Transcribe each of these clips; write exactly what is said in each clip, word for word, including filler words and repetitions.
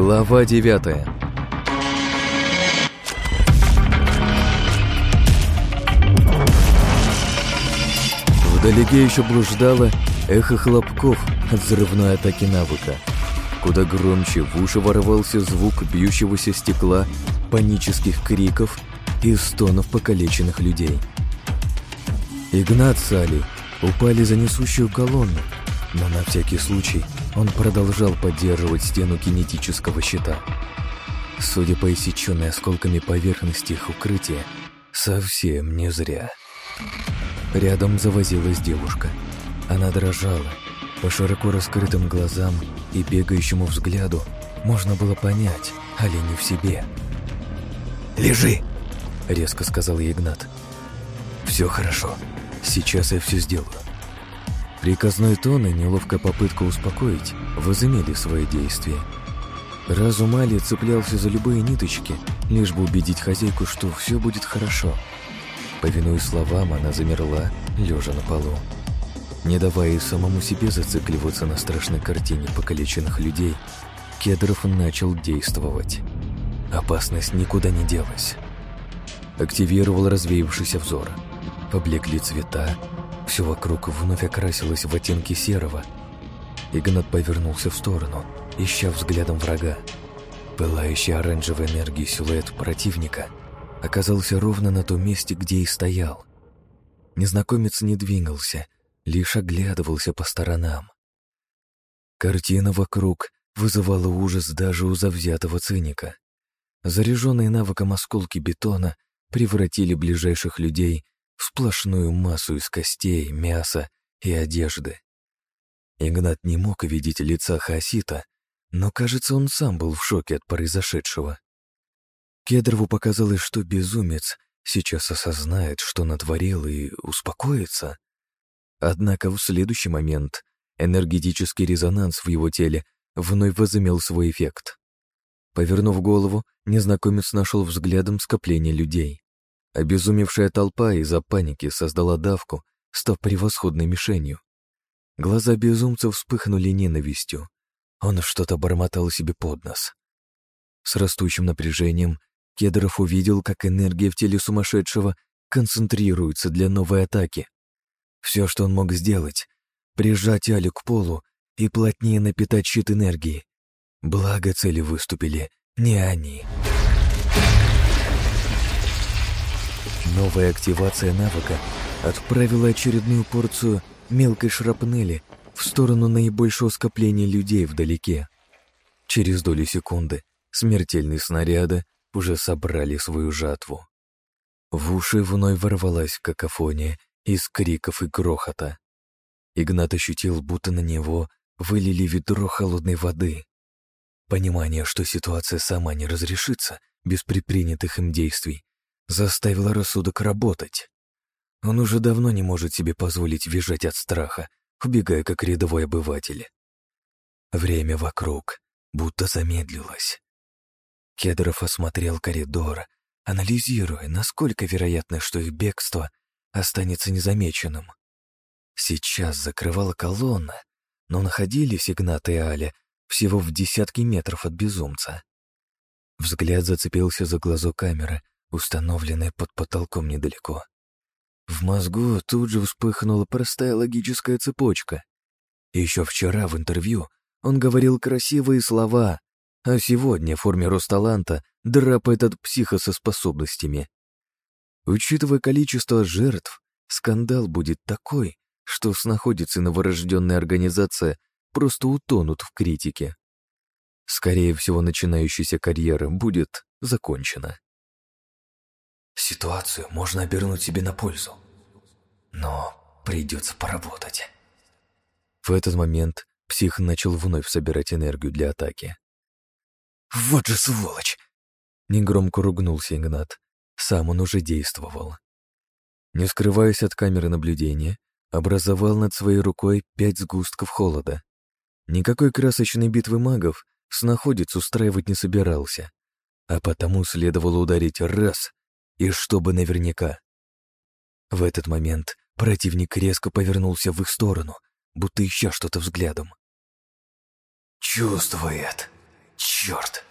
Глава девятая. Вдалеке еще блуждало эхо хлопков от взрывной атаки навыка. Куда громче в уши ворвался звук бьющегося стекла, панических криков и стонов покалеченных людей. Игнат с Алей упали за несущую колонну, но на всякий случай он продолжал поддерживать стену кинетического щита. Судя по иссеченной осколками поверхности их укрытия, совсем не зря. Рядом завозилась девушка. Она дрожала. По широко раскрытым глазам и бегающему взгляду можно было понять, Аля не в себе. «Лежи!» — резко сказал ей Игнат. «Все хорошо. Сейчас я все сделаю». Приказной тон и неловкая попытка успокоить возымели свои действия. Разум Али цеплялся за любые ниточки, лишь бы убедить хозяйку, что все будет хорошо. Повинуясь словам, она замерла, лежа на полу. Не давая самому себе зацикливаться на страшной картине покалеченных людей, Кедров начал действовать. Опасность никуда не делась. Активировал развеявшийся взор. Поблекли цвета. Все вокруг вновь окрасилось в оттенки серого. Игнат повернулся в сторону, ища взглядом врага. Пылающий оранжевой энергией силуэт противника оказался ровно на том месте, где и стоял. Незнакомец не двигался, лишь оглядывался по сторонам. Картина вокруг вызывала ужас даже у завзятого циника. Заряженные навыком осколки бетона превратили ближайших людей в сплошную массу из костей, мяса и одежды. Игнат не мог видеть лица Хаосита, но, кажется, он сам был в шоке от произошедшего. Кедрову показалось, что безумец сейчас осознает, что натворил, и успокоится. Однако в следующий момент энергетический резонанс в его теле вновь возымел свой эффект. Повернув голову, незнакомец нашел взглядом скопление людей. Обезумевшая толпа из-за паники создала давку, став превосходной мишенью. Глаза безумца вспыхнули ненавистью. Он что-то бормотал себе под нос. С растущим напряжением Кедров увидел, как энергия в теле сумасшедшего концентрируется для новой атаки. Все, что он мог сделать — прижать Алю к полу и плотнее напитать щит энергии. Благо цели выступили не они. Новая активация навыка отправила очередную порцию мелкой шрапнели в сторону наибольшего скопления людей вдалеке. Через долю секунды смертельные снаряды уже собрали свою жатву. В уши вновь ворвалась какофония из криков и грохота. Игнат ощутил, будто на него вылили ведро холодной воды. Понимание, что ситуация сама не разрешится без предпринятых им действий, заставило рассудок работать. Он уже давно не может себе позволить визжать от страха, убегая как рядовой обыватель. Время вокруг будто замедлилось. Кедров осмотрел коридор, анализируя, насколько вероятно, что их бегство останется незамеченным. Сейчас закрывала колонна, но находились Игнат и Аля всего в десятке метров от безумца. Взгляд зацепился за глазок камеры, установленной под потолком недалеко. В мозгу тут же вспыхнула простая логическая цепочка. Еще вчера в интервью он говорил красивые слова, а сегодня в форме Росталанта драпает от психа со способностями. Учитывая количество жертв, скандал будет такой, что снаходится новорожденная организация просто утонут в критике. Скорее всего, начинающаяся карьера будет закончена. Ситуацию можно обернуть себе на пользу, но придется поработать. В этот момент псих начал вновь собирать энергию для атаки. «Вот же сволочь!» Негромко ругнулся Игнат. Сам он уже действовал. Не скрываясь от камеры наблюдения, образовал над своей рукой пять сгустков холода. Никакой красочной битвы магов снаходец устраивать не собирался, а потому следовало ударить раз, и чтобы наверняка. В этот момент противник резко повернулся в их сторону, будто ища что-то взглядом. «Чувствует», Черт!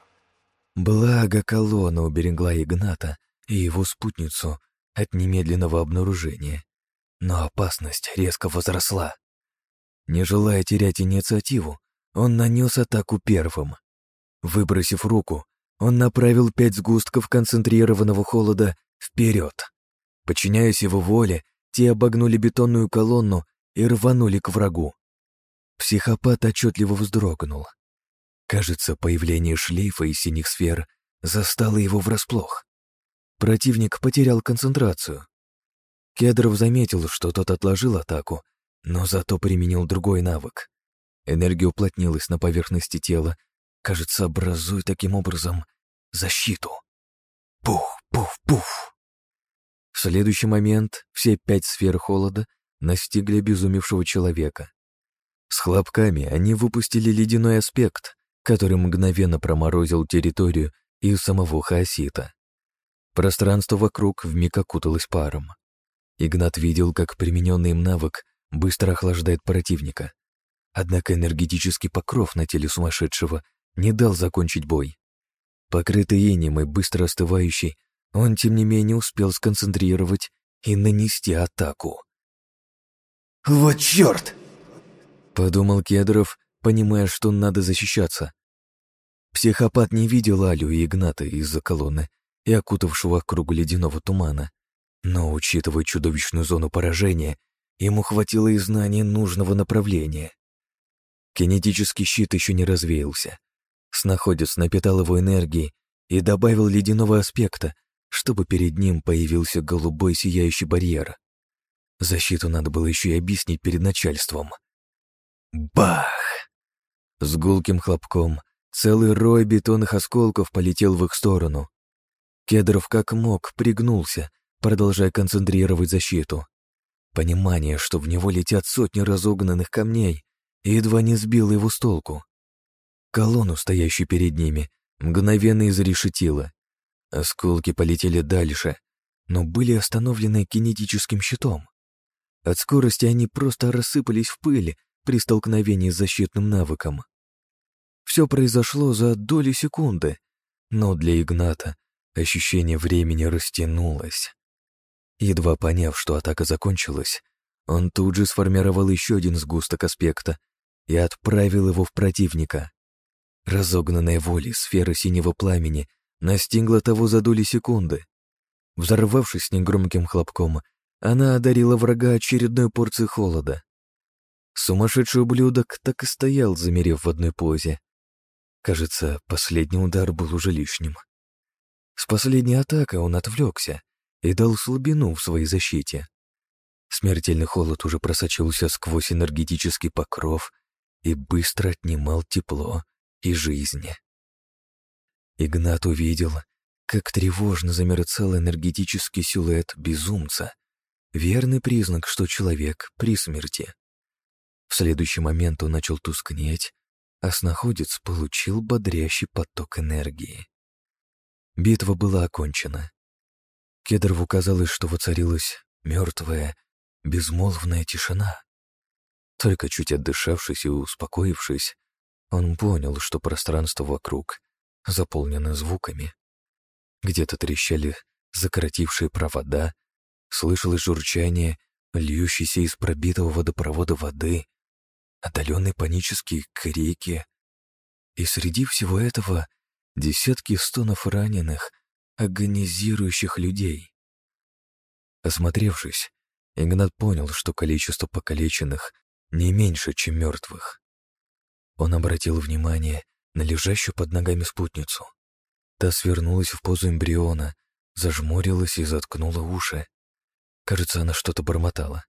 Благо колонна уберегла Игната и его спутницу от немедленного обнаружения. Но опасность резко возросла. Не желая терять инициативу, он нанес атаку первым. Выбросив руку, он направил пять сгустков концентрированного холода вперед. Подчиняясь его воле, те обогнули бетонную колонну и рванули к врагу. Психопат отчетливо вздрогнул. Кажется, появление шлейфа из синих сфер застало его врасплох. Противник потерял концентрацию. Кедров заметил, что тот отложил атаку, но зато применил другой навык. Энергия уплотнилась на поверхности тела, кажется, образуя таким образом защиту. Пух, пух, пух. В следующий момент все пять сфер холода настигли обезумевшего человека. С хлопками они выпустили ледяной аспект, который мгновенно проморозил территорию и самого хаосита. Пространство вокруг вмиг окуталось паром. Игнат видел, как примененный им навык быстро охлаждает противника. Однако энергетический покров на теле сумасшедшего не дал закончить бой. Покрытый инеем и быстро остывающий, он, тем не менее, успел сконцентрировать и нанести атаку. «Вот черт!» — подумал Кедров, понимая, что надо защищаться. Психопат не видел Алю и Игната из-за колонны и окутавшего круг ледяного тумана, но, учитывая чудовищную зону поражения, ему хватило и знания нужного направления. Кинетический щит еще не развеялся. Снаходец напитал его энергией и добавил ледяного аспекта, чтобы перед ним появился голубой сияющий барьер. Защиту надо было еще и объяснить перед начальством. Бах! С гулким хлопком целый рой бетонных осколков полетел в их сторону. Кедров как мог пригнулся, продолжая концентрировать защиту. Понимание, что в него летят сотни разогнанных камней, едва не сбило его с толку. Колонну, стоящую перед ними, мгновенно изрешетило. Осколки полетели дальше, но были остановлены кинетическим щитом. От скорости они просто рассыпались в пыль при столкновении с защитным навыком. Все произошло за доли секунды, но для Игната ощущение времени растянулось. Едва поняв, что атака закончилась, он тут же сформировал еще один сгусток аспекта и отправил его в противника. Разогнанная волей сфера синего пламени настигла того за доли секунды. Взорвавшись негромким хлопком, она одарила врага очередной порцией холода. Сумасшедший ублюдок так и стоял, замерев в одной позе. Кажется, последний удар был уже лишним. С последней атакой он отвлекся и дал слабину в своей защите. Смертельный холод уже просочился сквозь энергетический покров и быстро отнимал тепло и жизнь. Игнат увидел, как тревожно замерцал энергетический силуэт безумца, верный признак, что человек при смерти. В следующий момент он начал тускнеть, а снаходец получил бодрящий поток энергии. Битва была окончена. Кедрову казалось, что воцарилась мертвая, безмолвная тишина. Только чуть отдышавшись и успокоившись, он понял, что пространство вокруг заполнено звуками. Где-то трещали закоротившие провода, слышалось журчание, льющейся из пробитого водопровода воды, отдаленные панические крики. И среди всего этого десятки стонов раненых, агонизирующих людей. Осмотревшись, Игнат понял, что количество покалеченных не меньше, чем мертвых. Он обратил внимание на лежащую под ногами спутницу. Та свернулась в позу эмбриона, зажмурилась и заткнула уши. Кажется, она что-то бормотала.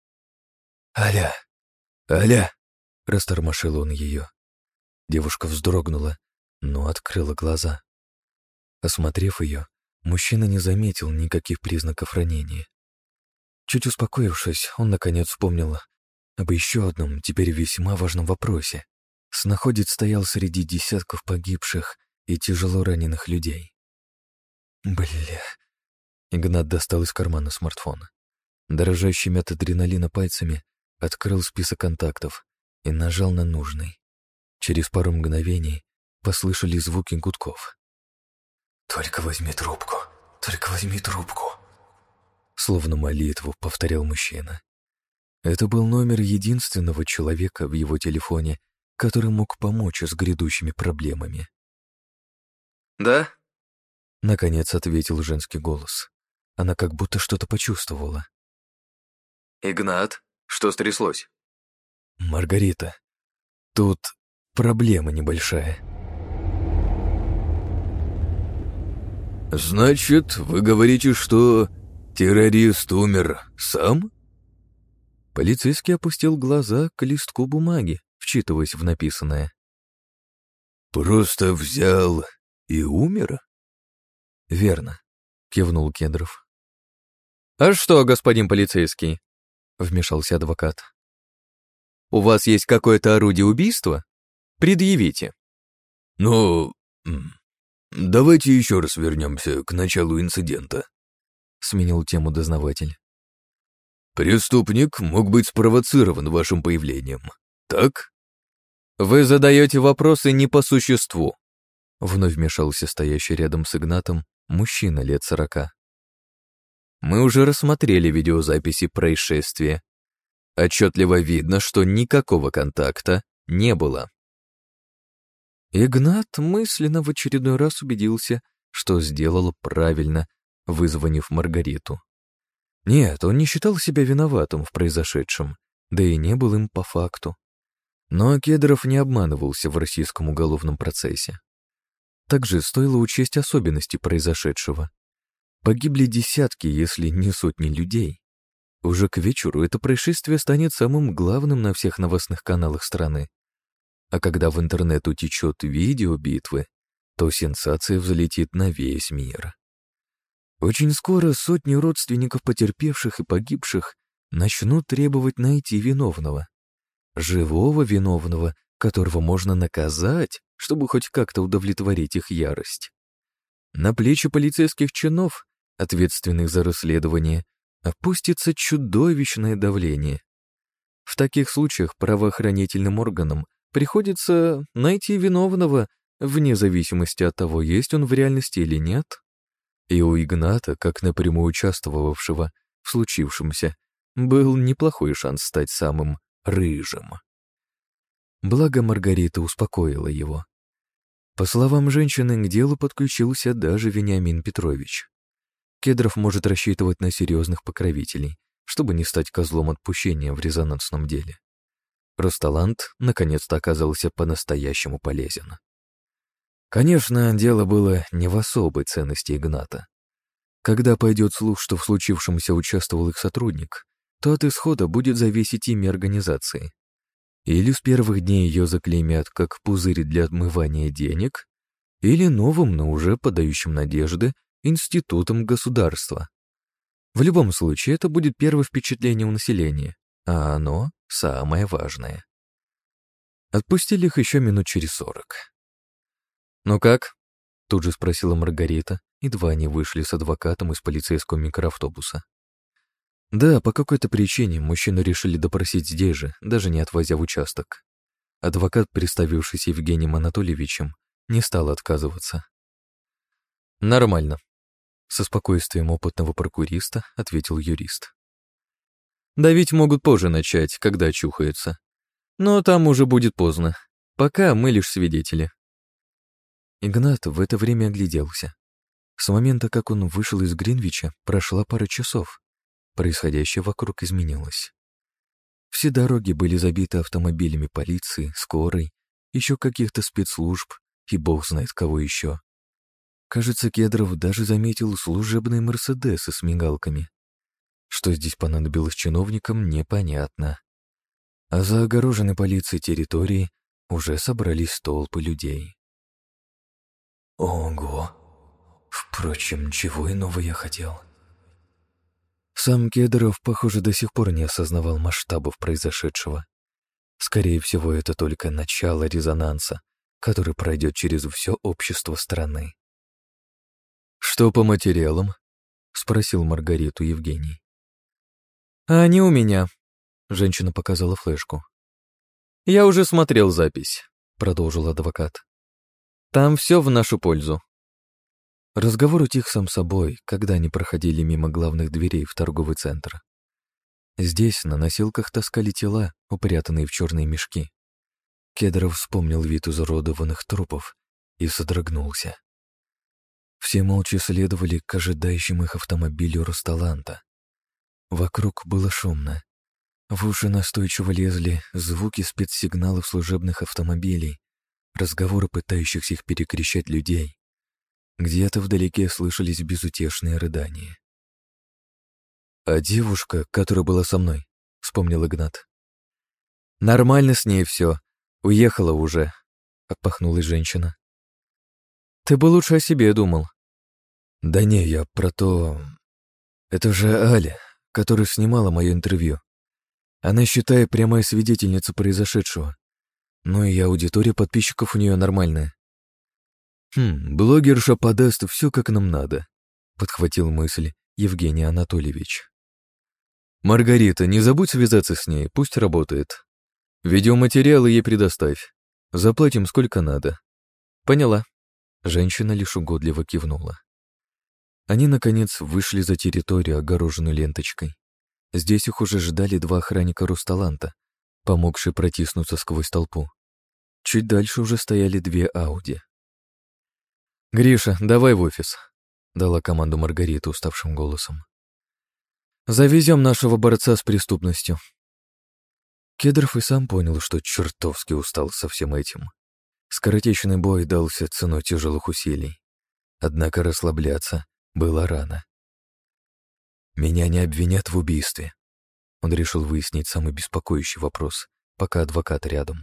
«Аля! Аля!» — растормошил он ее. Девушка вздрогнула, но открыла глаза. Осмотрев ее, мужчина не заметил никаких признаков ранения. Чуть успокоившись, он наконец вспомнил об еще одном, теперь весьма важном вопросе. Снаходец стоял среди десятков погибших и тяжело раненых людей. Бля... Игнат достал из кармана смартфон. Дрожащими от адреналина пальцами открыл список контактов и нажал на нужный. Через пару мгновений послышались звуки гудков. «Только возьми трубку, только возьми трубку», словно молитву повторял мужчина. Это был номер единственного человека в его телефоне, который мог помочь с грядущими проблемами. «Да?» — наконец ответил женский голос. Она как будто что-то почувствовала. «Игнат, что стряслось?» «Маргарита, тут проблема небольшая». «Значит, вы говорите, что террорист умер сам?» Полицейский опустил глаза к листку бумаги, вчитываясь в написанное. «Просто взял и умер?» «Верно», — кивнул Кедров. «А что, господин полицейский?» — вмешался адвокат. «У вас есть какое-то орудие убийства? Предъявите». «Ну, давайте еще раз вернемся к началу инцидента», — сменил тему дознаватель. «Преступник мог быть спровоцирован вашим появлением, так?» «Вы задаете вопросы не по существу», — вновь вмешался стоящий рядом с Игнатом мужчина лет сорока. «Мы уже рассмотрели видеозаписи происшествия. Отчетливо видно, что никакого контакта не было». Игнат мысленно в очередной раз убедился, что сделал правильно, вызвонив Маргариту. Нет, он не считал себя виноватым в произошедшем, да и не был им по факту. Но Кедров не обманывался в российском уголовном процессе. Также стоило учесть особенности произошедшего. Погибли десятки, если не сотни людей. Уже к вечеру это происшествие станет самым главным на всех новостных каналах страны. А когда в интернет утечет видео битвы, то сенсация взлетит на весь мир. Очень скоро сотни родственников потерпевших и погибших начнут требовать найти виновного. Живого виновного, которого можно наказать, чтобы хоть как-то удовлетворить их ярость. На плечи полицейских чинов, ответственных за расследование, опустится чудовищное давление. В таких случаях правоохранительным органам приходится найти виновного, вне зависимости от того, есть он в реальности или нет. И у Игната, как напрямую участвовавшего в случившемся, был неплохой шанс стать самым рыжим. Благо Маргарита успокоила его. По словам женщины, к делу подключился даже Вениамин Петрович. Кедров может рассчитывать на серьезных покровителей, чтобы не стать козлом отпущения в резонансном деле. Росталант наконец-то оказался по-настоящему полезен. Конечно, дело было не в особой ценности Игната. Когда пойдет слух, что в случившемся участвовал их сотрудник, то от исхода будет зависеть имя организации. Или с первых дней ее заклеймят как пузырь для отмывания денег, или новым, но уже подающим надежды, институтом государства. В любом случае, это будет первое впечатление у населения, а оно самое важное. Отпустили их еще минут через сорок. «Ну как?» — тут же спросила Маргарита, едва они вышли с адвокатом из полицейского микроавтобуса. Да, по какой-то причине мужчину решили допросить здесь же, даже не отвозя в участок. Адвокат, представившийся Евгением Анатольевичем, не стал отказываться. «Нормально», — со спокойствием опытного прокуриста ответил юрист. «Давить могут позже начать, когда очухаются. Но там уже будет поздно. Пока мы лишь свидетели». Игнат в это время огляделся. С момента, как он вышел из Гринвича, прошла пара часов. Происходящее вокруг изменилось. Все дороги были забиты автомобилями полиции, скорой, еще каких-то спецслужб и бог знает кого еще. Кажется, Кедров даже заметил служебные «Мерседесы» с мигалками. Что здесь понадобилось чиновникам, непонятно. А за огороженной полицией территории уже собрались толпы людей. Ого! Впрочем, чего иного я хотел? Сам Кедров, похоже, до сих пор не осознавал масштабов произошедшего. Скорее всего, это только начало резонанса, который пройдет через все общество страны. «Что по материалам?» — спросил Маргариту Евгений. «А они у меня», — женщина показала флешку. «Я уже смотрел запись», — продолжил адвокат. Там все в нашу пользу. Разговор утих сам собой, когда они проходили мимо главных дверей в торговый центр. Здесь на носилках таскали тела, упрятанные в черные мешки. Кедров вспомнил вид изуродованных трупов и содрогнулся. Все молча следовали к ожидающему их автомобилю Русталанта. Вокруг было шумно. В уши настойчиво лезли звуки спецсигналов служебных автомобилей, разговоры пытающихся их перекричать людей. Где-то вдалеке слышались безутешные рыдания. «А девушка, которая была со мной?» — вспомнил Игнат. «Нормально с ней все. Уехала уже», — отпахнулась женщина. «Ты бы лучше о себе думал». «Да не, я про то... Это же Аля, которая снимала мое интервью. Она, считай, прямая свидетельница произошедшего. Ну и аудитория подписчиков у нее нормальная». «Хм, блогерша подаст все как нам надо», — подхватил мысль Евгений Анатольевич. «Маргарита, не забудь связаться с ней, пусть работает. Видеоматериалы ей предоставь. Заплатим сколько надо». «Поняла». Женщина лишь угодливо кивнула. Они, наконец, вышли за территорию, огороженную ленточкой. Здесь их уже ждали два охранника Русталанта, помогшие протиснуться сквозь толпу. Чуть дальше уже стояли две Ауди. «Гриша, давай в офис», — дала команду Маргарита уставшим голосом. «Завезем нашего борца с преступностью». Кедров и сам понял, что чертовски устал со всем этим. Скоротечный бой дался ценой тяжелых усилий. Однако расслабляться было рано. «Меня не обвинят в убийстве», — он решил выяснить самый беспокоящий вопрос, пока адвокат рядом.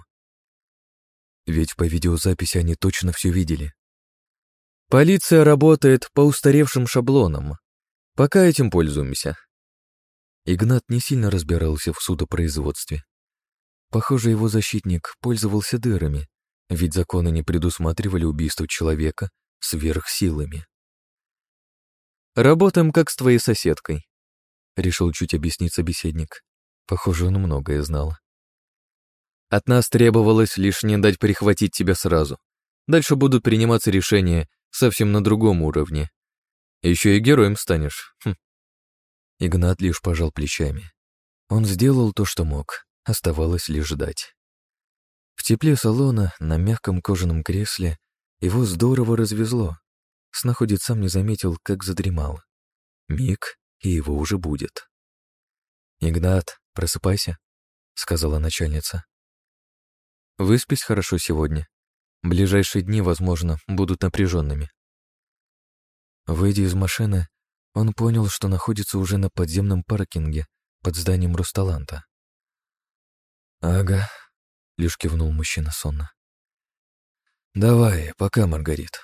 «Ведь по видеозаписи они точно все видели». «Полиция работает по устаревшим шаблонам. Пока этим пользуемся». Игнат не сильно разбирался в судопроизводстве. Похоже, его защитник пользовался дырами, ведь законы не предусматривали убийство человека сверхсилами. «Работаем как с твоей соседкой», — решил чуть объяснить собеседник. Похоже, он многое знал. «От нас требовалось лишь не дать перехватить тебя сразу. Дальше будут приниматься решения совсем на другом уровне. Еще и героем станешь». Хм. Игнат лишь пожал плечами. Он сделал то, что мог, оставалось лишь ждать. В тепле салона, на мягком кожаном кресле, его здорово развезло. Снаходец сам не заметил, как задремал. Миг, и его уже будет. «Игнат, просыпайся», — сказала начальница. «Выспись хорошо сегодня. Ближайшие дни, возможно, будут напряженными». Выйдя из машины, он понял, что находится уже на подземном паркинге под зданием Русталанта. «Ага», — лишь кивнул мужчина сонно. «Давай, пока, Маргарит».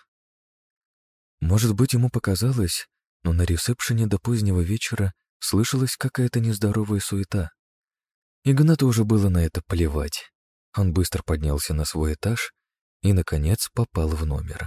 Может быть, ему показалось, но на ресепшене до позднего вечера слышалась какая-то нездоровая суета. Игнату уже было на это плевать. Он быстро поднялся на свой этаж и, наконец, попал в номер.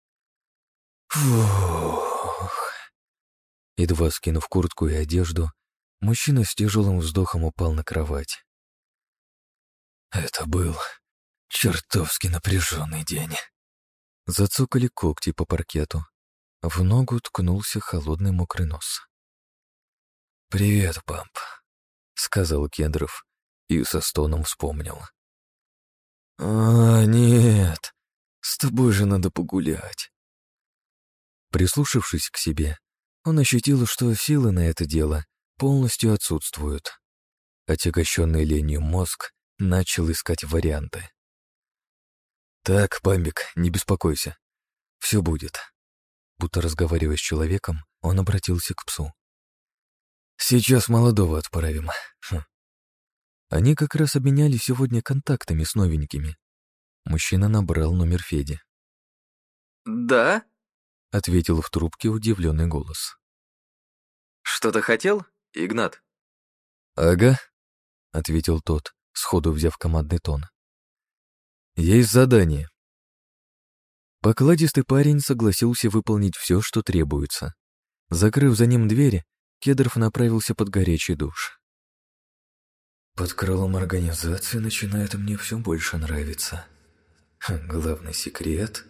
Фух. Едва скинув куртку и одежду, мужчина с тяжелым вздохом упал на кровать. Это был чертовски напряженный день. Зацокали когти по паркету. В ногу ткнулся холодный мокрый нос. «Привет, памп», — сказал Кедров и со стоном вспомнил. «А, нет, с тобой же надо погулять». Прислушавшись к себе, он ощутил, что силы на это дело полностью отсутствуют. Отягощенный ленью мозг начал искать варианты. «Так, памбик, не беспокойся. Все будет». Будто разговаривая с человеком, он обратился к псу. «Сейчас молодого отправим». Хм. Они как раз обменялись сегодня контактами с новенькими. Мужчина набрал номер Феди. «Да?» — ответил в трубке удивленный голос. «Что-то хотел, Игнат?» «Ага», — ответил тот, сходу взяв командный тон. «Есть задание». Покладистый парень согласился выполнить все, что требуется. Закрыв за ним двери, Кедров направился под горячий душ. Под крылом организации начинает мне все больше нравиться. Главный секрет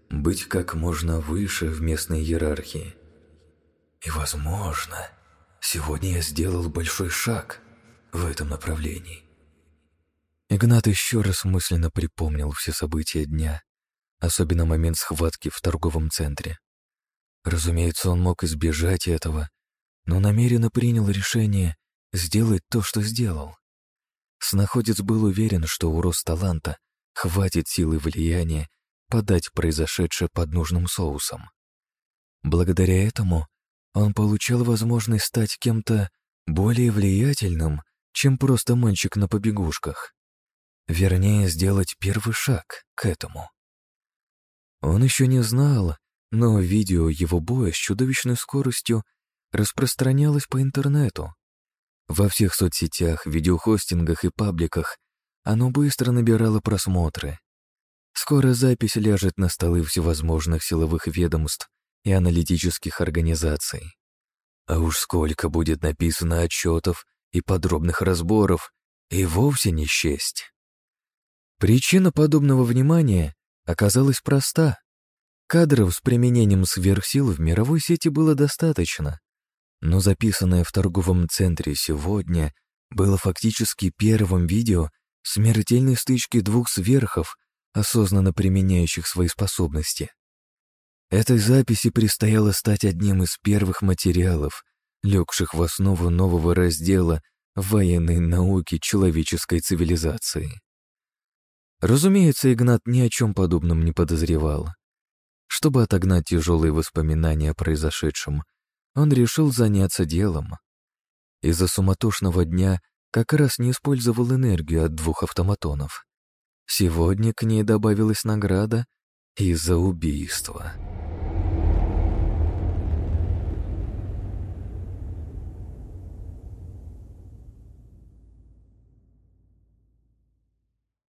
быть как можно выше в местной иерархии. И, возможно, сегодня я сделал большой шаг в этом направлении. Игнат еще раз мысленно припомнил все события дня, особенно момент схватки в торговом центре. Разумеется, он мог избежать этого, но намеренно принял решение сделать то, что сделал. Снаходец был уверен, что у Росталанта хватит силы влияния подать произошедшее под нужным соусом. Благодаря этому он получал возможность стать кем-то более влиятельным, чем просто мальчик на побегушках. Вернее, сделать первый шаг к этому. Он еще не знал, но видео его боя с чудовищной скоростью распространялось по интернету. Во всех соцсетях, видеохостингах и пабликах оно быстро набирало просмотры. Скоро запись ляжет на столы всевозможных силовых ведомств и аналитических организаций. А уж сколько будет написано отчетов и подробных разборов, и вовсе не счесть. Причина подобного внимания оказалась проста. Кадров с применением сверхсил в мировой сети было достаточно, но записанное в торговом центре сегодня было фактически первым видео смертельной стычки двух сверхов, осознанно применяющих свои способности. Этой записи предстояло стать одним из первых материалов, легших в основу нового раздела военной науки человеческой цивилизации. Разумеется, Игнат ни о чем подобном не подозревал. Чтобы отогнать тяжелые воспоминания о произошедшем, он решил заняться делом. Из-за суматошного дня как раз не использовал энергию от двух автоматонов. Сегодня к ней добавилась награда из-за убийства.